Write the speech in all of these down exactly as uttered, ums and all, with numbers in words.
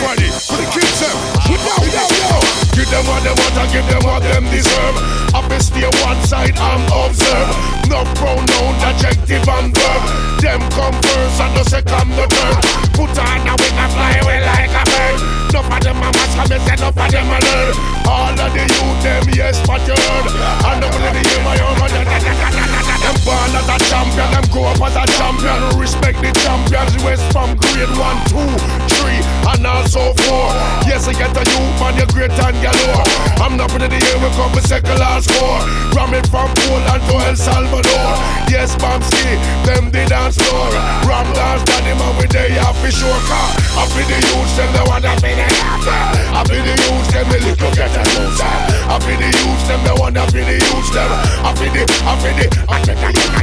everybody, for the kids them. Yo, yo, yo. Give them what they want and give them what them deserve. Up and stay one side and observe. No pronoun, adjective and verb. Them come first and the second the third. Put on a wing and fly away like a bird. Enough of them a mask and me say enough of them a learn. All of the youth them yes but you heard. And the one of the year my own man. Them born as a champion, them grow up as a champion. Respect the champions, west from grade one, two, three, and also four. Yes, I get a youth man, you're great and galore. I'm not putting the year we come with second last four. Ram it from Poland to El Salvador. Yes, Bamski, them the dance floor. Ram dance, daddy man, we there, yeah, for sure. Car, I feel the youth, them the one that feel the youth. I feel the youth, them the little get a youth. I feel the youth, them the one that feel the youth. Them, I feel the, I feel the, I feel the,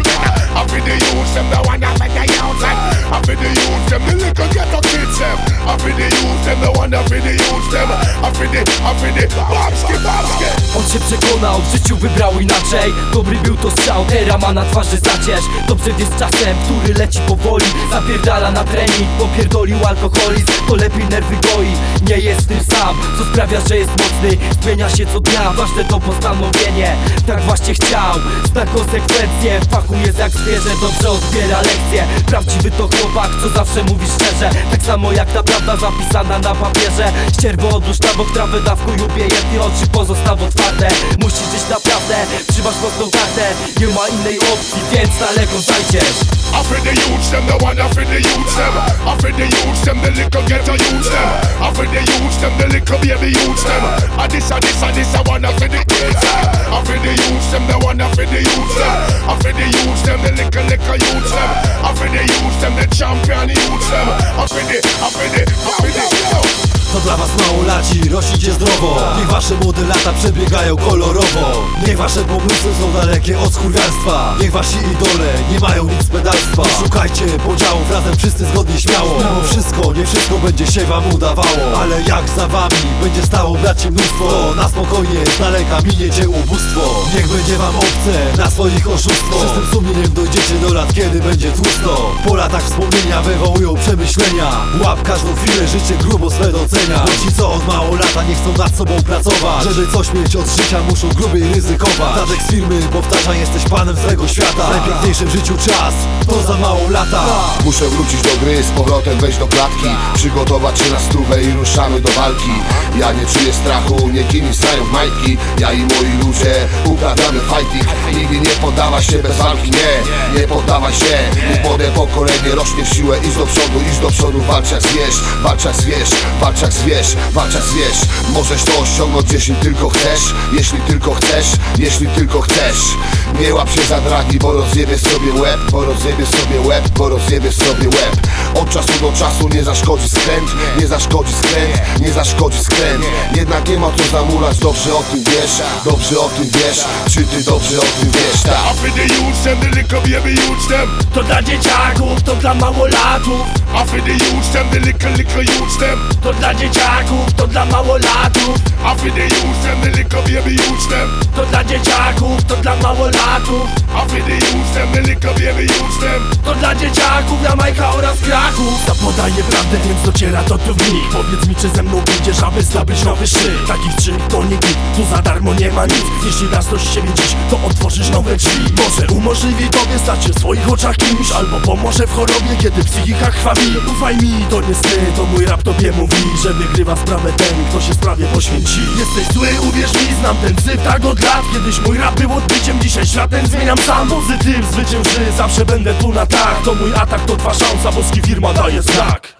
I feel the youth, them the one that feel the youth. I feel the youth, them the little get a kids. Them, I feel the youth, them the one that feel the youth. Them, I feel the, I feel the, Bamski, Bamski. On się przekonał, w życiu wybrał inaczej. Dobry był to strzał, teraz ma na twarzy zacierz. Dobrze wie z czasem, który leci powoli. Zapierdala na trening, popierdolił alkoholizm. To lepiej nerwy goi, nie jest tym sam. Co sprawia, że jest mocny, zmienia się co dnia. Ważne to postanowienie, tak właśnie chciał. Zna konsekwencje, w fachu jest jak zwierzę. Dobrze odbiera lekcje, prawdziwy to chłopak, co zawsze mówi szczerze. Tak samo jak ta prawda zapisana na papierze. Ścierwo odłóż na bok, trawę dawkuj, jedni oczy pozostaw otwarte. Musisz żyć naprawdę, trzymasz mocną kartę. Nie ma innej opcji, więc daleko zajdziesz. I feel the youths, them the one I feel the youths, them. I feel the youths, them the little get a youths, them. I feel the youths, them the little baby youths, them. A this, a this, a this, a one I feel the kids, them. I feel the youths, them the one I feel the youths, them. I feel the youths, them the little, little youths, them. I feel the youths, them the champion youths, them. I feel the, I feel the, I feel the, yo. To dla was małolaci, rośnijcie zdrowo. Niech wasze młode lata przebiegają kolorowo. Niech wasze pomysły są dalekie od skurwiarstwa. Niech wasi idole nie mają nic z pedalstwa. Nie szukajcie podziałów, razem wszyscy zgodnie śmiało. Mimo wszystko, nie wszystko będzie się wam udawało. Ale jak za wami będzie stało braci mnóstwo, to na spokojnie, z daleka miniecie ubóstwo. Niech będzie wam obce na swoich oszustwo. Z czystym sumieniem dojdziecie do lat, kiedy będzie tłusto. Po latach wspomnienia wywołują przemyślenia. Łap każdą chwilę, życie grubo swe docenia. Bo ci co od mało lata nie chcą nad sobą pracować. Żeby coś mieć od życia, muszą grubiej ryzykować. Tadek z firmy powtarza, jesteś panem swego świata. Najpiękniejszy w życiu czas, to za mało lata. Muszę wrócić do gry, z powrotem wejść do klatki. Przygotować się na stówę i ruszamy do walki. Ja nie czuję strachu, nie kini stają w majtki. Ja i moi ludzie uprawiamy fighting. Nigdy nie poddawaj się bez walki, nie, nie poddawaj się. Niech młode pokolenie rośnie w siłę, idź do przodu, idź do przodu. Walcz jak zwierz, walcz jak zwierz, walcz jak zwierz, walcz jak zwierz. Możesz to osiągnąć, jeśli tylko chcesz. Jeśli tylko chcesz, jeśli tylko chcesz. Nie łap się za dragi, bo rozjebiesz sobie łeb. Bo rozjebiesz sobie łeb, bo rozjebiesz sobie łeb. Od czasu do czasu nie zaszkodzi skręt. Nie zaszkodzi skręt, nie zaszkodzi skręt. Jednak nie ma co zamulać, dobrze o tym wiesz. Dobrze o tym wiesz, czy ty dobrze o tym wiesz, tak? I feel the youths, them the little baby youths, them. To dla dzieciaków, to dla małolatów. I feel the youths, them the little, little youths, them. To dla dzieciaków, to dla małolatów. I feel the youths, them the little baby youths, them. To dla dzieciaków, to dla małolatów. I feel the youths, them the little baby youths, them. To dla dzieciaków, Jamajka oraz Kraków. Zapodaję prawdę, więc dociera to do nich. Powiedz mi, czy ze mną pójdziesz, aby zdobyć nowy szczyt. Takich czyn to nie git, tu za darmo nie ma nic. Jeśli dasz coś z siebie dziś, to otworzysz nowe drzwi. Może umożliwi tobie stać się w swoich oczach kimś, albo pomoże w chorobie, kiedy psychika krwawi. Ufaj mi, to nie sny, to mój rap tobie mówi, że wygrywa sprawę ten, kto się sprawie poświęci. Jesteś zły, uwierz mi, znam ten syf tak od lat. Kiedyś mój rap był odbiciem, dzisiaj światem zmieniam sam. Pozytyw zwycięży, zawsze będę tu na tak. To mój atak, to twa szansa, boski firma daje znak.